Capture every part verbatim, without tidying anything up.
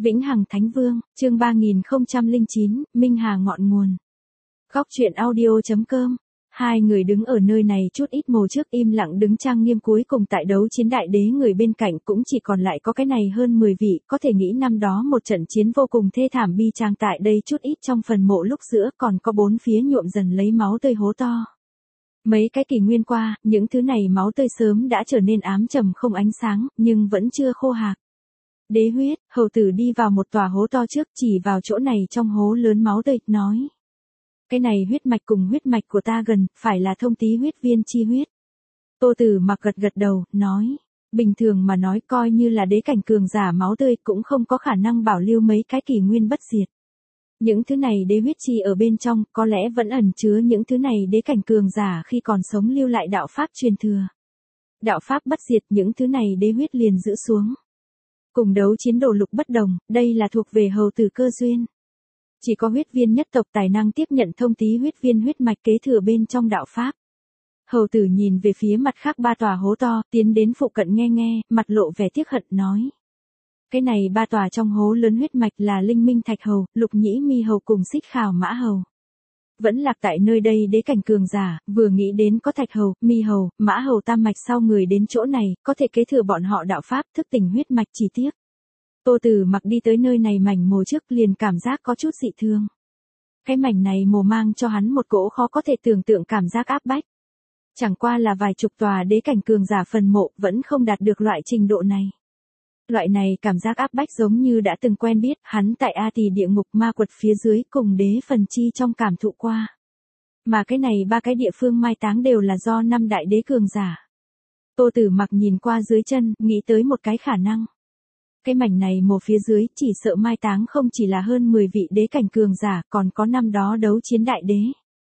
Vĩnh Hằng Thánh Vương, chương ba nghìn không trăm lẻ chín, Minh Hà ngọn nguồn. Góc truyện audio chấm com. Hai người đứng ở nơi này chút ít mồ trước im lặng đứng trang nghiêm cuối cùng tại đấu chiến đại đế, người bên cạnh cũng chỉ còn lại có cái này hơn mười vị, có thể nghĩ năm đó một trận chiến vô cùng thê thảm bi trang tại đây chút ít trong phần mộ lúc giữa còn có bốn phía nhuộm dần lấy máu tươi hố to. Mấy cái kỷ nguyên qua, những thứ này máu tươi sớm đã trở nên ám trầm không ánh sáng, nhưng vẫn chưa khô hạc. Đế huyết, hầu tử đi vào một tòa hố to trước, chỉ vào chỗ này trong hố lớn máu tươi, nói. Cái này huyết mạch cùng huyết mạch của ta gần, phải là thông tí huyết viên chi huyết. Tô Tử Mặc gật gật đầu, nói. Bình thường mà nói coi như là đế cảnh cường giả máu tươi cũng không có khả năng bảo lưu mấy cái kỷ nguyên bất diệt. Những thứ này đế huyết chi ở bên trong, có lẽ vẫn ẩn chứa những thứ này đế cảnh cường giả khi còn sống lưu lại đạo pháp truyền thừa. Đạo pháp bất diệt, những thứ này đế huyết liền giữ xuống. Cùng đấu chiến đồ lục bất đồng, đây là thuộc về hầu tử cơ duyên. Chỉ có huyết viên nhất tộc tài năng tiếp nhận thông tí huyết viên huyết mạch kế thừa bên trong đạo pháp. Hầu tử nhìn về phía mặt khác ba tòa hố to, tiến đến phụ cận nghe nghe, mặt lộ vẻ tiếc hận nói. Cái này ba tòa trong hố lớn huyết mạch là Linh Minh Thạch Hầu, Lục Nhĩ Mi Hầu cùng Xích Khảo Mã Hầu. Vẫn lạc tại nơi đây đế cảnh cường giả, vừa nghĩ đến có Thạch Hầu, Mi Hầu, Mã Hầu tam mạch sau người đến chỗ này, có thể kế thừa bọn họ đạo pháp thức tỉnh huyết mạch chỉ tiếc. Tô Tử Mặc đi tới nơi này mảnh mồ trước liền cảm giác có chút dị thương. Cái mảnh này mồ mang cho hắn một cỗ khó có thể tưởng tượng cảm giác áp bách. Chẳng qua là vài chục tòa đế cảnh cường giả phần mộ vẫn không đạt được loại trình độ này. Loại này cảm giác áp bách giống như đã từng quen biết, hắn tại A Tỳ địa ngục ma quật phía dưới cùng đế phần chi trong cảm thụ qua. Mà cái này ba cái địa phương mai táng đều là do năm đại đế cường giả. Tô Tử Mặc nhìn qua dưới chân, nghĩ tới một cái khả năng. Cái mảnh này mồ phía dưới chỉ sợ mai táng không chỉ là hơn mười vị đế cảnh cường giả, còn có năm đó đấu chiến đại đế.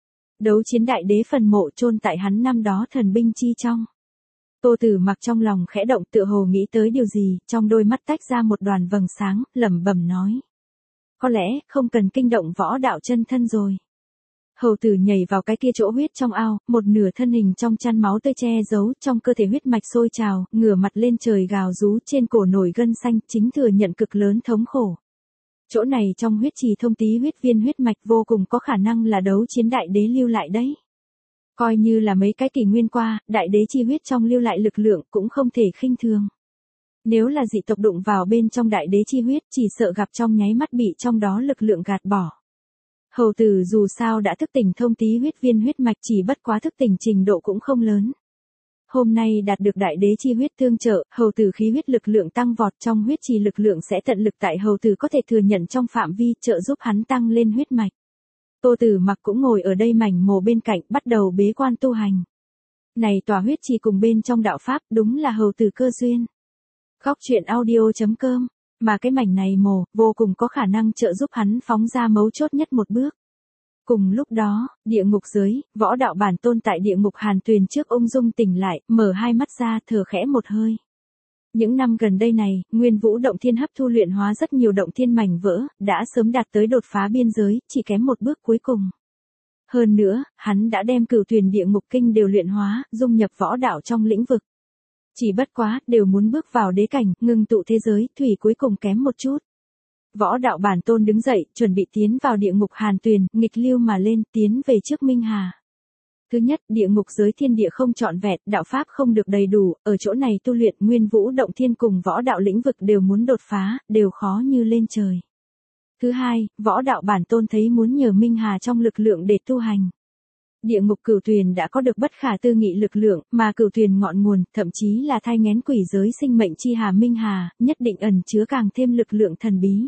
Đấu chiến đại đế phần mộ chôn tại hắn năm đó thần binh chi trong. Tô Tử Mặc trong lòng khẽ động, tựa hồ nghĩ tới điều gì, trong đôi mắt tách ra một đoàn vầng sáng, lẩm bẩm nói. Có lẽ, không cần kinh động võ đạo chân thân rồi. Hầu tử nhảy vào cái kia chỗ huyết trong ao, một nửa thân hình trong chăn máu tươi che giấu, trong cơ thể huyết mạch sôi trào, ngửa mặt lên trời gào rú, trên cổ nổi gân xanh, chính thừa nhận cực lớn thống khổ. Chỗ này trong huyết trì thông tí huyết viên huyết mạch vô cùng có khả năng là đấu chiến đại đế lưu lại đấy. Coi như là mấy cái kỷ nguyên qua, đại đế chi huyết trong lưu lại lực lượng cũng không thể khinh thường. Nếu là dị tộc đụng vào bên trong đại đế chi huyết, chỉ sợ gặp trong nháy mắt bị trong đó lực lượng gạt bỏ. Hầu tử dù sao đã thức tỉnh thông tí huyết viên huyết mạch, chỉ bất quá thức tỉnh trình độ cũng không lớn. Hôm nay đạt được đại đế chi huyết tương trợ, hầu tử khí huyết lực lượng tăng vọt, trong huyết trì lực lượng sẽ tận lực tại hầu tử có thể thừa nhận trong phạm vi, trợ giúp hắn tăng lên huyết mạch. Tô Tử Mặc cũng ngồi ở đây mảnh mồ bên cạnh, bắt đầu bế quan tu hành. Này tòa huyết trì cùng bên trong đạo pháp, đúng là hầu tử cơ duyên. Góc truyện audio chấm com. Mà cái mảnh này mồ, vô cùng có khả năng trợ giúp hắn phóng ra mấu chốt nhất một bước. Cùng lúc đó, địa ngục giới, võ đạo bản tôn tại địa ngục hàn tuyền trước ung dung tỉnh lại, mở hai mắt ra, thở khẽ một hơi. Những năm gần đây này, Nguyên Vũ Động Thiên hấp thu luyện hóa rất nhiều động thiên mảnh vỡ, đã sớm đạt tới đột phá biên giới, chỉ kém một bước cuối cùng. Hơn nữa, hắn đã đem Cửu Tuyền Địa Ngục Kinh đều luyện hóa, dung nhập võ đạo trong lĩnh vực. Chỉ bất quá, đều muốn bước vào đế cảnh, ngưng tụ thế giới, thủy cuối cùng kém một chút. Võ đạo bản tôn đứng dậy, chuẩn bị tiến vào địa ngục hàn tuyền, nghịch lưu mà lên, tiến về trước Minh Hà. Thứ nhất, địa ngục giới thiên địa không trọn vẹn, đạo pháp không được đầy đủ, ở chỗ này tu luyện Nguyên Vũ Động Thiên cùng võ đạo lĩnh vực đều muốn đột phá, đều khó như lên trời. Thứ hai, võ đạo bản tôn thấy muốn nhờ Minh Hà trong lực lượng để tu hành. Địa ngục Cửu Tuyền đã có được bất khả tư nghị lực lượng, mà Cửu Tuyền ngọn nguồn, thậm chí là thai nghén quỷ giới sinh mệnh chi hà Minh Hà, nhất định ẩn chứa càng thêm lực lượng thần bí.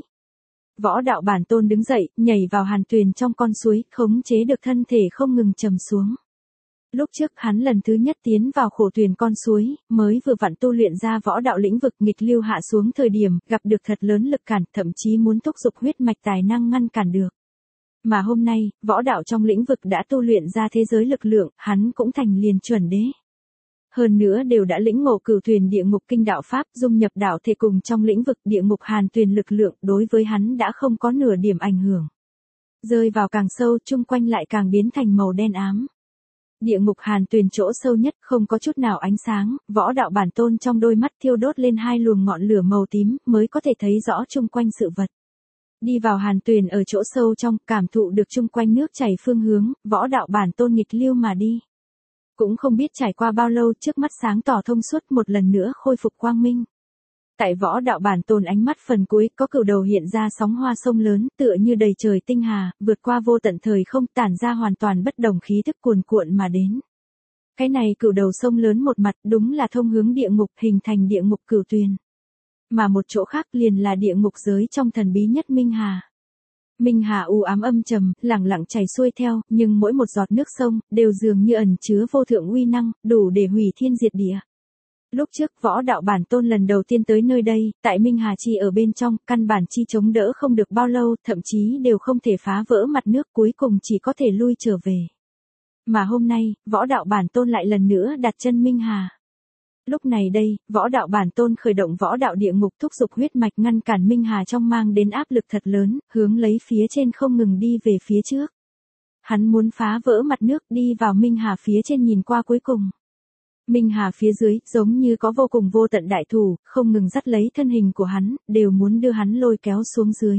Võ đạo bản tôn đứng dậy, nhảy vào hàn tuyền trong con suối, khống chế được thân thể không ngừng trầm xuống. Lúc trước hắn lần thứ nhất tiến vào khổ tuyền con suối, mới vừa vặn tu luyện ra võ đạo lĩnh vực, nghịch lưu hạ xuống thời điểm, gặp được thật lớn lực cản, thậm chí muốn thúc giục huyết mạch tài năng ngăn cản được. Mà hôm nay, võ đạo trong lĩnh vực đã tu luyện ra thế giới lực lượng, hắn cũng thành liền chuẩn đế. Hơn nữa đều đã lĩnh ngộ Cửu Tuyền Địa Ngục Kinh đạo pháp, dung nhập đạo thể cùng trong lĩnh vực địa ngục hàn tuyền lực lượng, đối với hắn đã không có nửa điểm ảnh hưởng. Rơi vào càng sâu, chung quanh lại càng biến thành màu đen ám. Địa ngục hàn tuyền chỗ sâu nhất không có chút nào ánh sáng, võ đạo bản tôn trong đôi mắt thiêu đốt lên hai luồng ngọn lửa màu tím mới có thể thấy rõ chung quanh sự vật. Đi vào hàn tuyền ở chỗ sâu trong, cảm thụ được chung quanh nước chảy phương hướng, võ đạo bản tôn nghịch lưu mà đi. Cũng không biết trải qua bao lâu, trước mắt sáng tỏ thông suốt một lần nữa khôi phục quang minh. Tại võ đạo bản tôn ánh mắt phần cuối có cửu đầu hiện ra sóng hoa sông lớn tựa như đầy trời tinh hà, vượt qua vô tận thời không tản ra hoàn toàn bất đồng khí thức cuồn cuộn mà đến. Cái này cửu đầu sông lớn một mặt đúng là thông hướng địa ngục hình thành địa ngục cửu tuyền. Mà một chỗ khác liền là địa ngục giới trong thần bí nhất Minh Hà. Minh Hà u ám âm trầm, lẳng lặng chảy xuôi theo, nhưng mỗi một giọt nước sông đều dường như ẩn chứa vô thượng uy năng, đủ để hủy thiên diệt địa. Lúc trước võ đạo bản tôn lần đầu tiên tới nơi đây, tại Minh Hà chi ở bên trong, căn bản chi chống đỡ không được bao lâu, thậm chí đều không thể phá vỡ mặt nước, cuối cùng chỉ có thể lui trở về. Mà hôm nay, võ đạo bản tôn lại lần nữa đặt chân Minh Hà. Lúc này đây, võ đạo bản tôn khởi động võ đạo địa ngục thúc giục huyết mạch ngăn cản Minh Hà trong mang đến áp lực thật lớn, hướng lấy phía trên không ngừng đi về phía trước. Hắn muốn phá vỡ mặt nước đi vào Minh Hà phía trên nhìn qua cuối cùng. Minh Hà phía dưới, giống như có vô cùng vô tận đại thủ, không ngừng dắt lấy thân hình của hắn, đều muốn đưa hắn lôi kéo xuống dưới.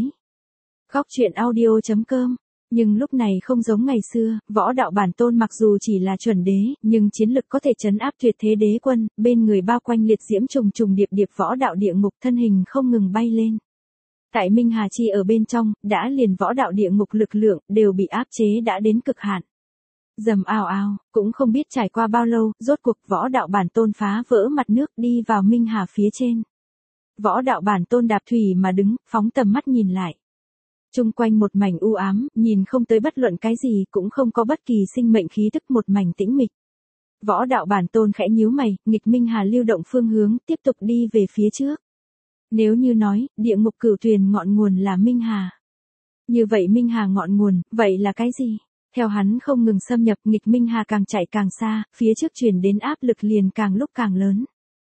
Góc truyện audio chấm com. Nhưng lúc này không giống ngày xưa, võ đạo bản tôn mặc dù chỉ là chuẩn đế, nhưng chiến lực có thể trấn áp tuyệt thế đế quân, bên người bao quanh liệt diễm trùng trùng điệp điệp võ đạo địa ngục thân hình không ngừng bay lên. Tại Minh Hà chi ở bên trong, đã liền võ đạo địa ngục lực lượng, đều bị áp chế đã đến cực hạn. Dầm ào ào, cũng không biết trải qua bao lâu, rốt cuộc võ đạo bản tôn phá vỡ mặt nước đi vào Minh Hà phía trên. Võ đạo bản tôn đạp thủy mà đứng, phóng tầm mắt nhìn lại. Trung quanh một mảnh u ám, nhìn không tới bất luận cái gì, cũng không có bất kỳ sinh mệnh khí tức, một mảnh tĩnh mịch. Võ đạo bản tôn khẽ nhíu mày, nghịch Minh Hà lưu động phương hướng, tiếp tục đi về phía trước. Nếu như nói, địa ngục cửu tuyền ngọn nguồn là Minh Hà. Như vậy Minh Hà ngọn nguồn, vậy là cái gì? Theo hắn không ngừng xâm nhập, nghịch Minh Hà càng chạy càng xa, phía trước truyền đến áp lực liền càng lúc càng lớn.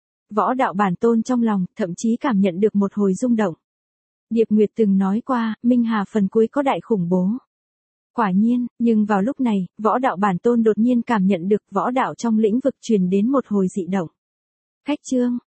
Võ đạo bản tôn trong lòng, thậm chí cảm nhận được một hồi rung động. Điệp Nguyệt từng nói qua, Minh Hà phần cuối có đại khủng bố. Quả nhiên, nhưng vào lúc này, võ đạo bản tôn đột nhiên cảm nhận được võ đạo trong lĩnh vực truyền đến một hồi dị động. Khách chương,